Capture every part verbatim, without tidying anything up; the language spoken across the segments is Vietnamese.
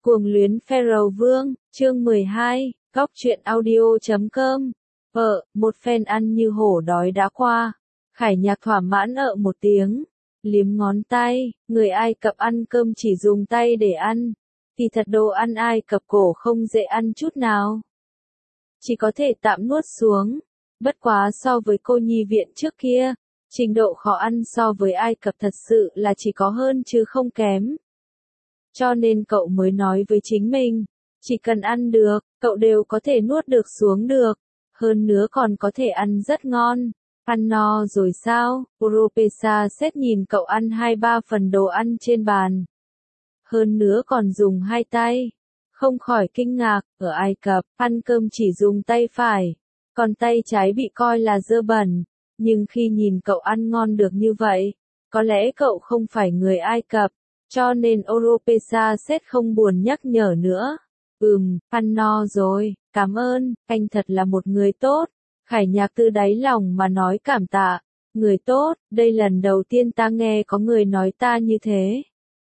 Cuồng luyến Pharaoh Vương, chương mười hai, góc truyện audio chấm com. Vợ, một phen ăn như hổ đói đã qua. Khải Nhạc thỏa mãn ợ một tiếng, liếm ngón tay, người Ai Cập ăn cơm chỉ dùng tay để ăn. Thì thật đồ ăn Ai Cập cổ không dễ ăn chút nào. Chỉ có thể tạm nuốt xuống. Bất quá so với cô nhi viện trước kia, trình độ khó ăn so với Ai Cập thật sự là chỉ có hơn chứ không kém. Cho nên cậu mới nói với chính mình, chỉ cần ăn được, cậu đều có thể nuốt được xuống được. Hơn nữa còn có thể ăn rất ngon. Ăn no rồi sao? Oropesa xét nhìn cậu ăn hai ba phần đồ ăn trên bàn. Hơn nữa còn dùng hai tay. Không khỏi kinh ngạc, ở Ai Cập, ăn cơm chỉ dùng tay phải. Còn tay trái bị coi là dơ bẩn. Nhưng khi nhìn cậu ăn ngon được như vậy, có lẽ cậu không phải người Ai Cập. Cho nên Oropesa xét không buồn nhắc nhở nữa. Ừm, ăn no rồi, cảm ơn, anh thật là một người tốt. Khải Nhạc từ đáy lòng mà nói cảm tạ. Người tốt, đây lần đầu tiên ta nghe có người nói ta như thế.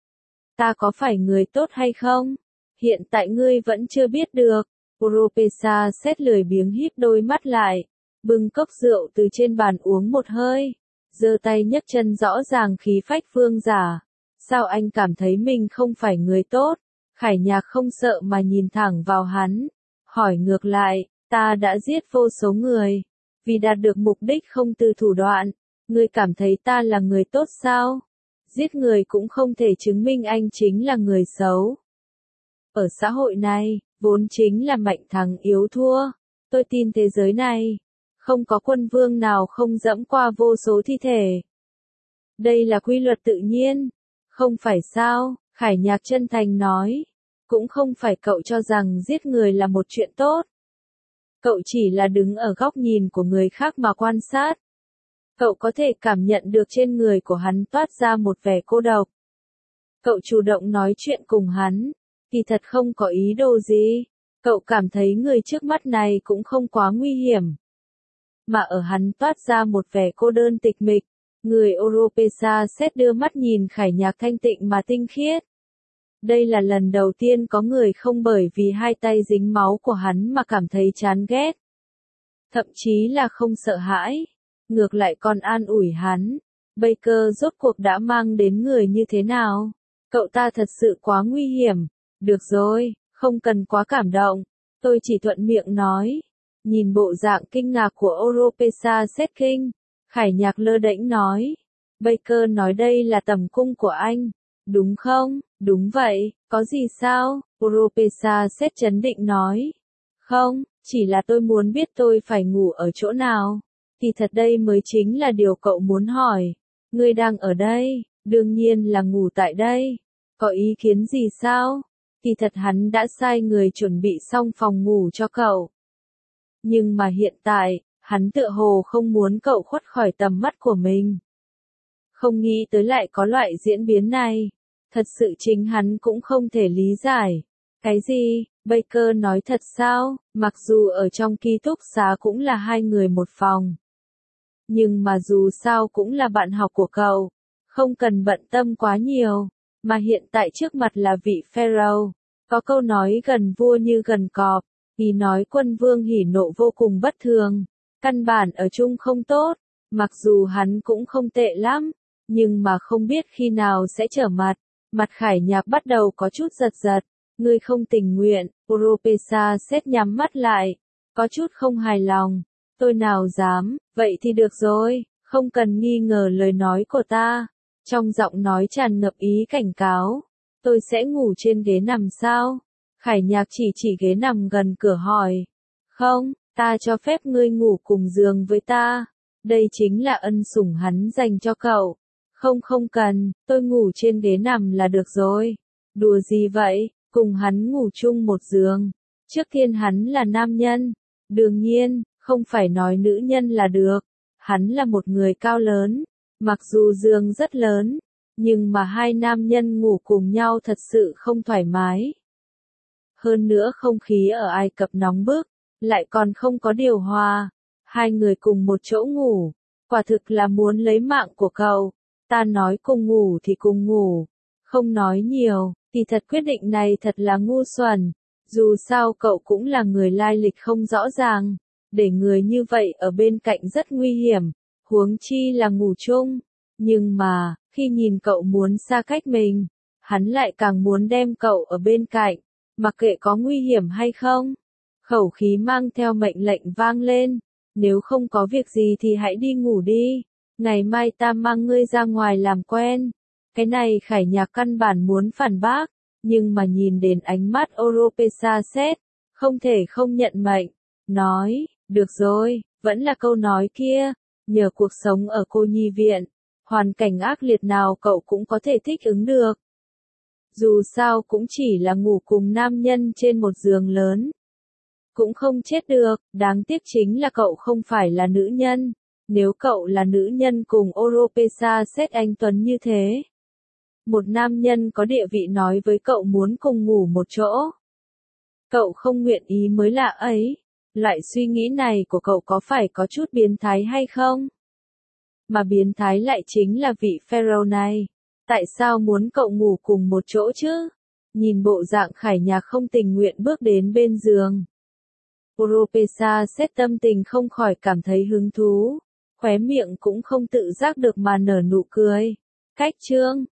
Ta có phải người tốt hay không? Hiện tại ngươi vẫn chưa biết được. Oropesa xét lười biếng híp đôi mắt lại. Bưng cốc rượu từ trên bàn uống một hơi. Giơ tay nhấc chân rõ ràng khí phách vương giả. Sao anh cảm thấy mình không phải người tốt? Khải Nhạc không sợ mà nhìn thẳng vào hắn. Hỏi ngược lại, ta đã giết vô số người. Vì đạt được mục đích không từ thủ đoạn. Ngươi cảm thấy ta là người tốt sao? Giết người cũng không thể chứng minh anh chính là người xấu. Ở xã hội này, vốn chính là mạnh thắng yếu thua. Tôi tin thế giới này, không có quân vương nào không dẫm qua vô số thi thể. Đây là quy luật tự nhiên. Không phải sao? Khải Nhạc chân thành nói. Cũng không phải cậu cho rằng giết người là một chuyện tốt. Cậu chỉ là đứng ở góc nhìn của người khác mà quan sát. Cậu có thể cảm nhận được trên người của hắn toát ra một vẻ cô độc. Cậu chủ động nói chuyện cùng hắn, thì thật không có ý đồ gì. Cậu cảm thấy người trước mắt này cũng không quá nguy hiểm. Mà ở hắn toát ra một vẻ cô đơn tịch mịch. Người Oropesa xét đưa mắt nhìn Khải Nhạc thanh tịnh mà tinh khiết. Đây là lần đầu tiên có người không bởi vì hai tay dính máu của hắn mà cảm thấy chán ghét. Thậm chí là không sợ hãi. Ngược lại còn an ủi hắn. Baker rốt cuộc đã mang đến người như thế nào? Cậu ta thật sự quá nguy hiểm. Được rồi, không cần quá cảm động. Tôi chỉ thuận miệng nói. Nhìn bộ dạng kinh ngạc của Oropesa xét kinh. Khải Nhạc lơ đễnh nói. Baker nói đây là tầm cung của anh. Đúng không? Đúng vậy, có gì sao? Oropesa xét chấn định nói. Không, chỉ là tôi muốn biết tôi phải ngủ ở chỗ nào. Thì thật đây mới chính là điều cậu muốn hỏi. Ngươi đang ở đây, đương nhiên là ngủ tại đây. Có ý kiến gì sao? Thì thật hắn đã sai người chuẩn bị xong phòng ngủ cho cậu. Nhưng mà hiện tại, hắn tựa hồ không muốn cậu khuất khỏi tầm mắt của mình. Không nghĩ tới lại có loại diễn biến này. Thật sự chính hắn cũng không thể lý giải. Cái gì? Baker nói thật sao? Mặc dù ở trong ký túc xá cũng là hai người một phòng. Nhưng mà dù sao cũng là bạn học của cậu. Không cần bận tâm quá nhiều. Mà hiện tại trước mặt là vị Pharaoh. Có câu nói gần vua như gần cọp. Vì nói quân vương hỉ nộ vô cùng bất thường. Căn bản ở chung không tốt. Mặc dù hắn cũng không tệ lắm. Nhưng mà không biết khi nào sẽ trở mặt. Mặt Khải Nhạc bắt đầu có chút giật giật. Ngươi không tình nguyện. Oropesa xét nhắm mắt lại. Có chút không hài lòng. Tôi nào dám, vậy thì được rồi. Không cần nghi ngờ lời nói của ta. Trong giọng nói tràn ngập ý cảnh cáo. Tôi sẽ ngủ trên ghế nằm sao? Khải Nhạc chỉ chỉ ghế nằm gần cửa hỏi. Không, ta cho phép ngươi ngủ cùng giường với ta. Đây chính là ân sủng hắn dành cho cậu. Không không cần, tôi ngủ trên ghế nằm là được rồi. Đùa gì vậy, cùng hắn ngủ chung một giường. Trước tiên hắn là nam nhân. Đương nhiên, không phải nói nữ nhân là được. Hắn là một người cao lớn. Mặc dù giường rất lớn. Nhưng mà hai nam nhân ngủ cùng nhau thật sự không thoải mái. Hơn nữa không khí ở Ai Cập nóng bức. Lại còn không có điều hòa. Hai người cùng một chỗ ngủ. Quả thực là muốn lấy mạng của cậu. Ta nói cùng ngủ thì cùng ngủ. Không nói nhiều, Thì thật quyết định này thật là ngu xuẩn. Dù sao cậu cũng là người lai lịch không rõ ràng. Để người như vậy ở bên cạnh rất nguy hiểm. Huống chi là ngủ chung. Nhưng mà, khi nhìn cậu muốn xa cách mình, hắn lại càng muốn đem cậu ở bên cạnh. Mặc kệ có nguy hiểm hay không. Khẩu khí mang theo mệnh lệnh vang lên. Nếu không có việc gì thì hãy đi ngủ đi. Ngày mai ta mang ngươi ra ngoài làm quen. Cái này Khải Nhạc căn bản muốn phản bác. Nhưng mà nhìn đến ánh mắt Oropesa xét, không thể không nhận mệnh. Nói, được rồi, vẫn là câu nói kia. Nhờ cuộc sống ở cô nhi viện, hoàn cảnh ác liệt nào cậu cũng có thể thích ứng được. Dù sao cũng chỉ là ngủ cùng nam nhân trên một giường lớn. Cũng không chết được, đáng tiếc chính là cậu không phải là nữ nhân. Nếu cậu là nữ nhân cùng Oropesa xét anh Tuấn như thế. Một nam nhân có địa vị nói với cậu muốn cùng ngủ một chỗ. Cậu không nguyện ý mới lạ ấy. Loại suy nghĩ này của cậu có phải có chút biến thái hay không? Mà biến thái lại chính là vị Pharaoh này. Tại sao muốn cậu ngủ cùng một chỗ chứ? Nhìn bộ dạng Khải Nhạc không tình nguyện bước đến bên giường. Oropesa xét tâm tình không khỏi cảm thấy hứng thú. Khóe miệng cũng không tự giác được mà nở nụ cười. Cách chương